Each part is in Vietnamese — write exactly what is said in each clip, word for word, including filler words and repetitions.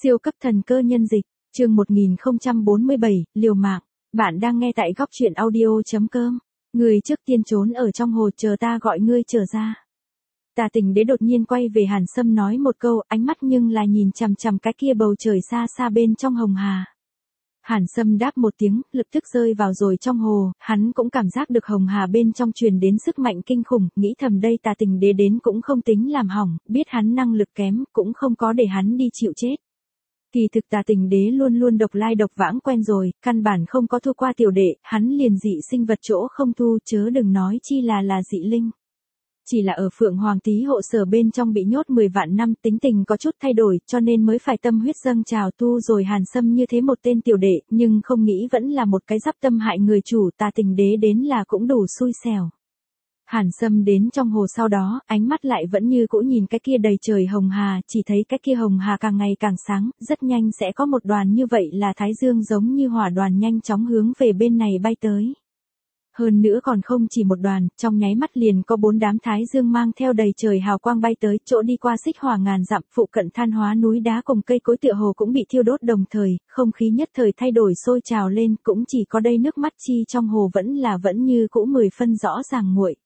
Siêu cấp thần cơ nhân dịch, chương một nghìn không trăm bốn mươi bảy, liều mạng. Bạn đang nghe tại góc truyện audio.com. Người trước tiên trốn ở trong hồ chờ ta gọi ngươi trở ra. Tà Tình Đế đột nhiên quay về Hàn Sâm nói một câu, ánh mắt nhưng là nhìn chằm chằm cái kia bầu trời xa xa bên trong hồng hà. Hàn Sâm đáp một tiếng, lập tức rơi vào rồi trong hồ, hắn cũng cảm giác được hồng hà bên trong truyền đến sức mạnh kinh khủng, nghĩ thầm đây Tà Tình Đế đến cũng không tính làm hỏng, biết hắn năng lực kém, cũng không có để hắn đi chịu chết. Kỳ thực Tà Tình Đế luôn luôn độc lai độc vãng quen rồi, căn bản không có thua qua tiểu đệ, hắn liền dị sinh vật chỗ không thu, chớ đừng nói chi là là dị linh. Chỉ là ở Phượng Hoàng Tý hộ sở bên trong bị nhốt mười vạn năm, tính tình có chút thay đổi, cho nên mới phải tâm huyết dâng trào tu rồi Hàn Sâm như thế một tên tiểu đệ, nhưng không nghĩ vẫn là một cái giáp tâm hại người chủ. Tà Tình Đế đến là cũng đủ xui xẻo. Hàn Sâm đến trong hồ sau đó, ánh mắt lại vẫn như cũ nhìn cái kia đầy trời hồng hà, chỉ thấy cái kia hồng hà càng ngày càng sáng, rất nhanh sẽ có một đoàn như vậy là thái dương giống như hỏa đoàn nhanh chóng hướng về bên này bay tới. Hơn nữa còn không chỉ một đoàn, trong nháy mắt liền có bốn đám thái dương mang theo đầy trời hào quang bay tới, chỗ đi qua xích hỏa ngàn dặm, phụ cận than hóa núi đá cùng cây cối tựa hồ cũng bị thiêu đốt đồng thời, không khí nhất thời thay đổi sôi trào lên, cũng chỉ có đây nước mắt chi trong hồ vẫn là vẫn như cũ mười phân rõ ràng nguội.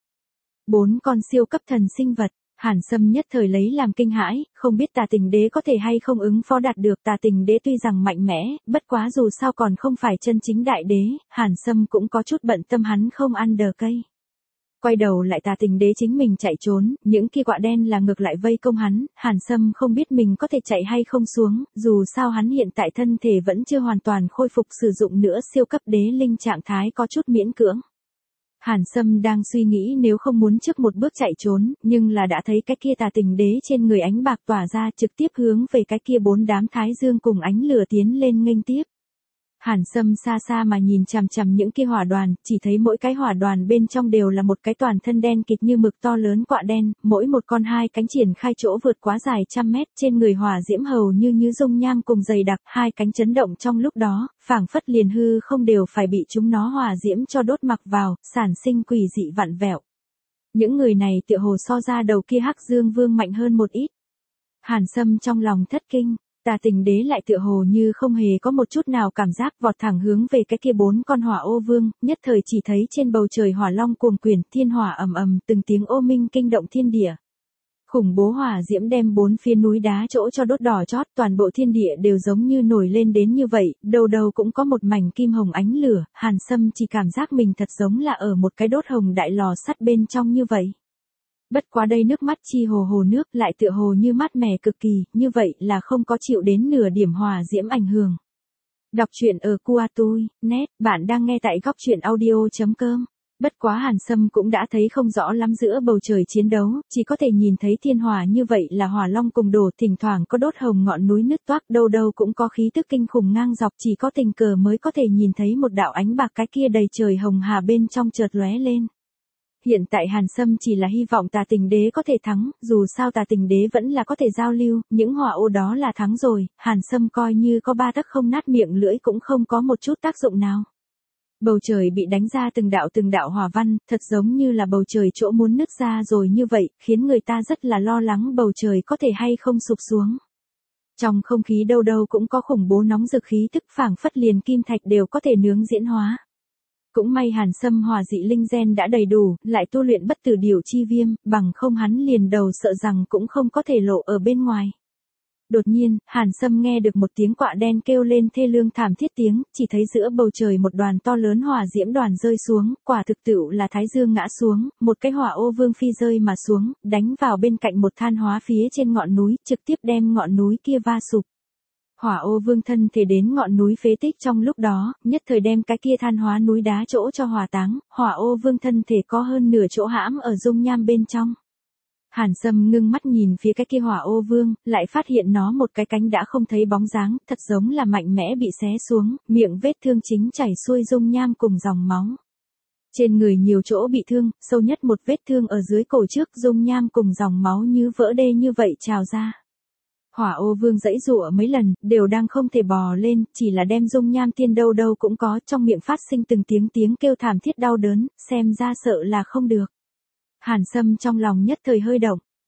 Bốn con siêu cấp thần sinh vật. Hàn Sâm nhất thời lấy làm kinh hãi, không biết Tà Tình Đế có thể hay không ứng phó đạt được. Tà Tình Đế tuy rằng mạnh mẽ, bất quá dù sao còn không phải chân chính đại đế, Hàn Sâm cũng có chút bận tâm hắn không ăn đờ cây. Quay đầu lại Tà Tình Đế chính mình chạy trốn, những kia quạ đen là ngược lại vây công hắn, Hàn Sâm không biết mình có thể chạy hay không xuống, dù sao hắn hiện tại thân thể vẫn chưa hoàn toàn khôi phục sử dụng nữa, siêu cấp đế linh trạng thái có chút miễn cưỡng. Hàn Sâm đang suy nghĩ nếu không muốn trước một bước chạy trốn, nhưng là đã thấy cái kia Tà Tình Đế trên người ánh bạc tỏa ra trực tiếp hướng về cái kia bốn đám thái dương cùng ánh lửa tiến lên nghênh tiếp. Hàn Sâm xa xa mà nhìn chằm chằm những kia hỏa đoàn, chỉ thấy mỗi cái hỏa đoàn bên trong đều là một cái toàn thân đen kịt như mực to lớn quạ đen, mỗi một con hai cánh triển khai chỗ vượt quá dài trăm mét, trên người hỏa diễm hầu như như dung nham cùng dày đặc, hai cánh chấn động trong lúc đó, phảng phất liền hư không đều phải bị chúng nó hỏa diễm cho đốt mặc vào, sản sinh quỷ dị vặn vẹo. Những người này tựa hồ so ra đầu kia Hắc Dương Vương mạnh hơn một ít. Hàn Sâm trong lòng thất kinh. Tà Tình Đế lại tựa hồ như không hề có một chút nào cảm giác, vọt thẳng hướng về cái kia bốn con hỏa ô vương, nhất thời chỉ thấy trên bầu trời hỏa long cuồng quyển, thiên hỏa ầm ầm, từng tiếng ô minh kinh động thiên địa. Khủng bố hỏa diễm đem bốn phía núi đá chỗ cho đốt đỏ chót, toàn bộ thiên địa đều giống như nổi lên đến như vậy, đầu đầu cũng có một mảnh kim hồng ánh lửa, Hàn Sâm chỉ cảm giác mình thật giống là ở một cái đốt hồng đại lò sắt bên trong như vậy. Bất quá đây nước mắt chi hồ hồ nước lại tựa hồ như mát mẻ cực kỳ, như vậy là không có chịu đến nửa điểm hỏa diễm ảnh hưởng. Đọc truyện ở Kuatui chấm net, bạn đang nghe tại góc truyện audio.com. Bất quá Hàn Sâm cũng đã thấy không rõ lắm giữa bầu trời chiến đấu, chỉ có thể nhìn thấy thiên hỏa như vậy là hỏa long cùng đổ, thỉnh thoảng có đốt hồng ngọn núi nứt toác, đâu đâu cũng có khí tức kinh khủng ngang dọc, chỉ có tình cờ mới có thể nhìn thấy một đạo ánh bạc cái kia đầy trời hồng hà bên trong chợt lóe lên. Hiện tại Hàn Sâm chỉ là hy vọng Tà Tình Đế có thể thắng, dù sao Tà Tình Đế vẫn là có thể giao lưu, những hỏa ô đó là thắng rồi, Hàn Sâm coi như có ba tấc không nát miệng lưỡi cũng không có một chút tác dụng nào. Bầu trời bị đánh ra từng đạo từng đạo hỏa văn, thật giống như là bầu trời chỗ muốn nứt ra rồi như vậy, khiến người ta rất là lo lắng bầu trời có thể hay không sụp xuống. Trong không khí đâu đâu cũng có khủng bố nóng rực khí tức, phảng phất liền kim thạch đều có thể nướng diễn hóa. Cũng may Hàn Sâm hỏa dị linh gen đã đầy đủ, lại tu luyện bất tử điểu chi viêm, bằng không hắn liền đầu sợ rằng cũng không có thể lộ ở bên ngoài. Đột nhiên, Hàn Sâm nghe được một tiếng quạ đen kêu lên thê lương thảm thiết tiếng, chỉ thấy giữa bầu trời một đoàn to lớn hỏa diễm đoàn rơi xuống, quả thực tựu là thái dương ngã xuống, một cái hỏa ô vương phi rơi mà xuống, đánh vào bên cạnh một than hóa phía trên ngọn núi, trực tiếp đem ngọn núi kia va sụp. Hỏa ô vương thân thể đến ngọn núi phế tích trong lúc đó, nhất thời đem cái kia than hóa núi đá chỗ cho hỏa táng, hỏa ô vương thân thể có hơn nửa chỗ hãm ở dung nham bên trong. Hàn Sâm ngưng mắt nhìn phía cái kia hỏa ô vương, lại phát hiện nó một cái cánh đã không thấy bóng dáng, thật giống là mạnh mẽ bị xé xuống, miệng vết thương chính chảy xuôi dung nham cùng dòng máu. Trên người nhiều chỗ bị thương, sâu nhất một vết thương ở dưới cổ trước, dung nham cùng dòng máu như vỡ đê như vậy trào ra. Hỏa ô vương giãy giụa mấy lần, đều đang không thể bò lên, chỉ là đem dung nham tiên đâu đâu cũng có, trong miệng phát sinh từng tiếng tiếng kêu thảm thiết đau đớn, xem ra sợ là không được. Hàn Sâm trong lòng nhất thời hơi động,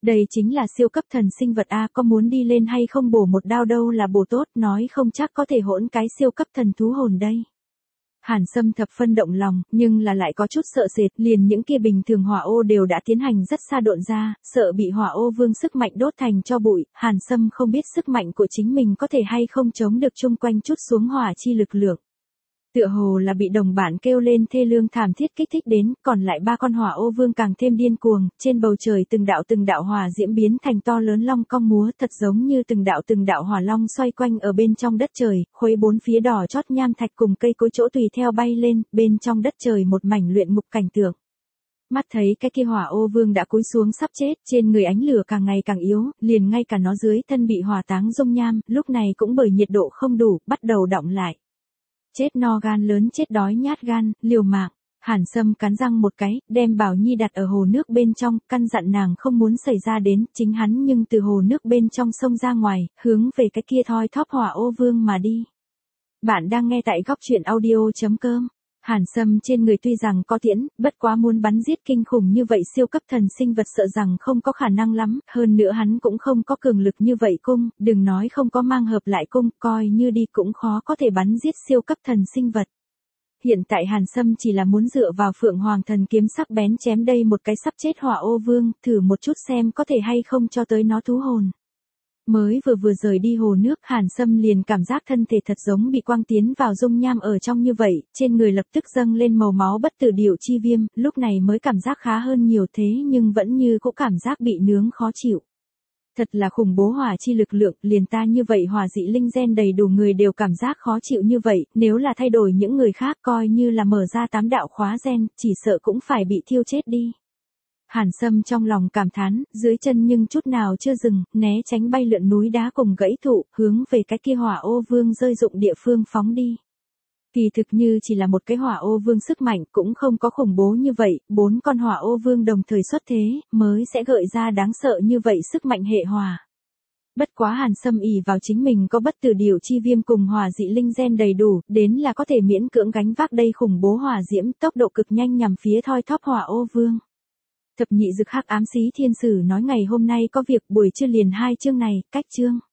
Đây chính là siêu cấp thần sinh vật a, có muốn đi lên hay không bổ một đao đâu là bổ tốt, nói không chắc có thể hỗn cái siêu cấp thần thú hồn đây. Hàn Sâm thập phân động lòng, nhưng là lại có chút sợ sệt, liền những kia bình thường hỏa ô đều đã tiến hành rất xa độn ra, sợ bị hỏa ô vương sức mạnh đốt thành cho bụi, Hàn Sâm không biết sức mạnh của chính mình có thể hay không chống được chung quanh chút xuống hỏa chi lực lượng. Tựa hồ là bị đồng bạn kêu lên thê lương thảm thiết kích thích đến, còn lại ba con hỏa ô vương càng thêm điên cuồng, trên bầu trời từng đạo từng đạo hỏa diễm biến thành to lớn long cong múa, thật giống như từng đạo từng đạo hỏa long xoay quanh ở bên trong đất trời, khuấy bốn phía đỏ chót nham thạch cùng cây cối chỗ tùy theo bay lên, bên trong đất trời một mảnh luyện ngục cảnh tượng. Mắt thấy cái kia hỏa ô vương đã cúi xuống sắp chết, trên người ánh lửa càng ngày càng yếu, liền ngay cả nó dưới thân bị hỏa táng dung nham, lúc này cũng bởi nhiệt độ không đủ, bắt đầu đọng lại. Chết no gan lớn chết đói nhát gan, liều mạng. Hàn Sâm cắn răng một cái, đem Bảo Nhi đặt ở hồ nước bên trong, căn dặn nàng không muốn xảy ra đến, chính hắn nhưng từ hồ nước bên trong sông ra ngoài, hướng về cái kia thoi thóp hỏa ô vương mà đi. Bạn đang nghe tại góc truyện audio chấm com. Hàn Sâm trên người tuy rằng có tiễn, bất quá muốn bắn giết kinh khủng như vậy siêu cấp thần sinh vật sợ rằng không có khả năng lắm, hơn nữa hắn cũng không có cường lực như vậy cung, đừng nói không có mang hợp lại cung, coi như đi cũng khó có thể bắn giết siêu cấp thần sinh vật. Hiện tại Hàn Sâm chỉ là muốn dựa vào Phượng Hoàng thần kiếm sắc bén chém đây một cái sắp chết hỏa ô vương, thử một chút xem có thể hay không cho tới nó thú hồn. Mới vừa vừa rời đi hồ nước, Hàn Sâm liền cảm giác thân thể thật giống bị quang tiến vào dung nham ở trong như vậy, trên người lập tức dâng lên màu máu bất tử điểu chi viêm, lúc này mới cảm giác khá hơn nhiều thế nhưng vẫn như cũng cảm giác bị nướng khó chịu. Thật là khủng bố hỏa chi lực lượng, liền ta như vậy hỏa dị linh gen đầy đủ người đều cảm giác khó chịu như vậy, nếu là thay đổi những người khác coi như là mở ra tám đạo khóa gen, chỉ sợ cũng phải bị thiêu chết đi. Hàn Sâm trong lòng cảm thán, dưới chân nhưng chút nào chưa dừng, né tránh bay lượn núi đá cùng gãy thụ, hướng về cái kia hỏa ô vương rơi dụng địa phương phóng đi. Kỳ thực như chỉ là một cái hỏa ô vương sức mạnh cũng không có khủng bố như vậy, bốn con hỏa ô vương đồng thời xuất thế, mới sẽ gợi ra đáng sợ như vậy sức mạnh hệ hỏa. Bất quá Hàn Sâm ỷ vào chính mình có bất tử điểu chi viêm cùng hỏa dị linh gen đầy đủ, đến là có thể miễn cưỡng gánh vác đây khủng bố hỏa diễm tốc độ cực nhanh nhằm phía thoi thóp hỏa ô vương. Thập nhị dực hắc ám xí thiên sử nói ngày hôm nay có việc buổi trưa liền hai chương này, cách chương.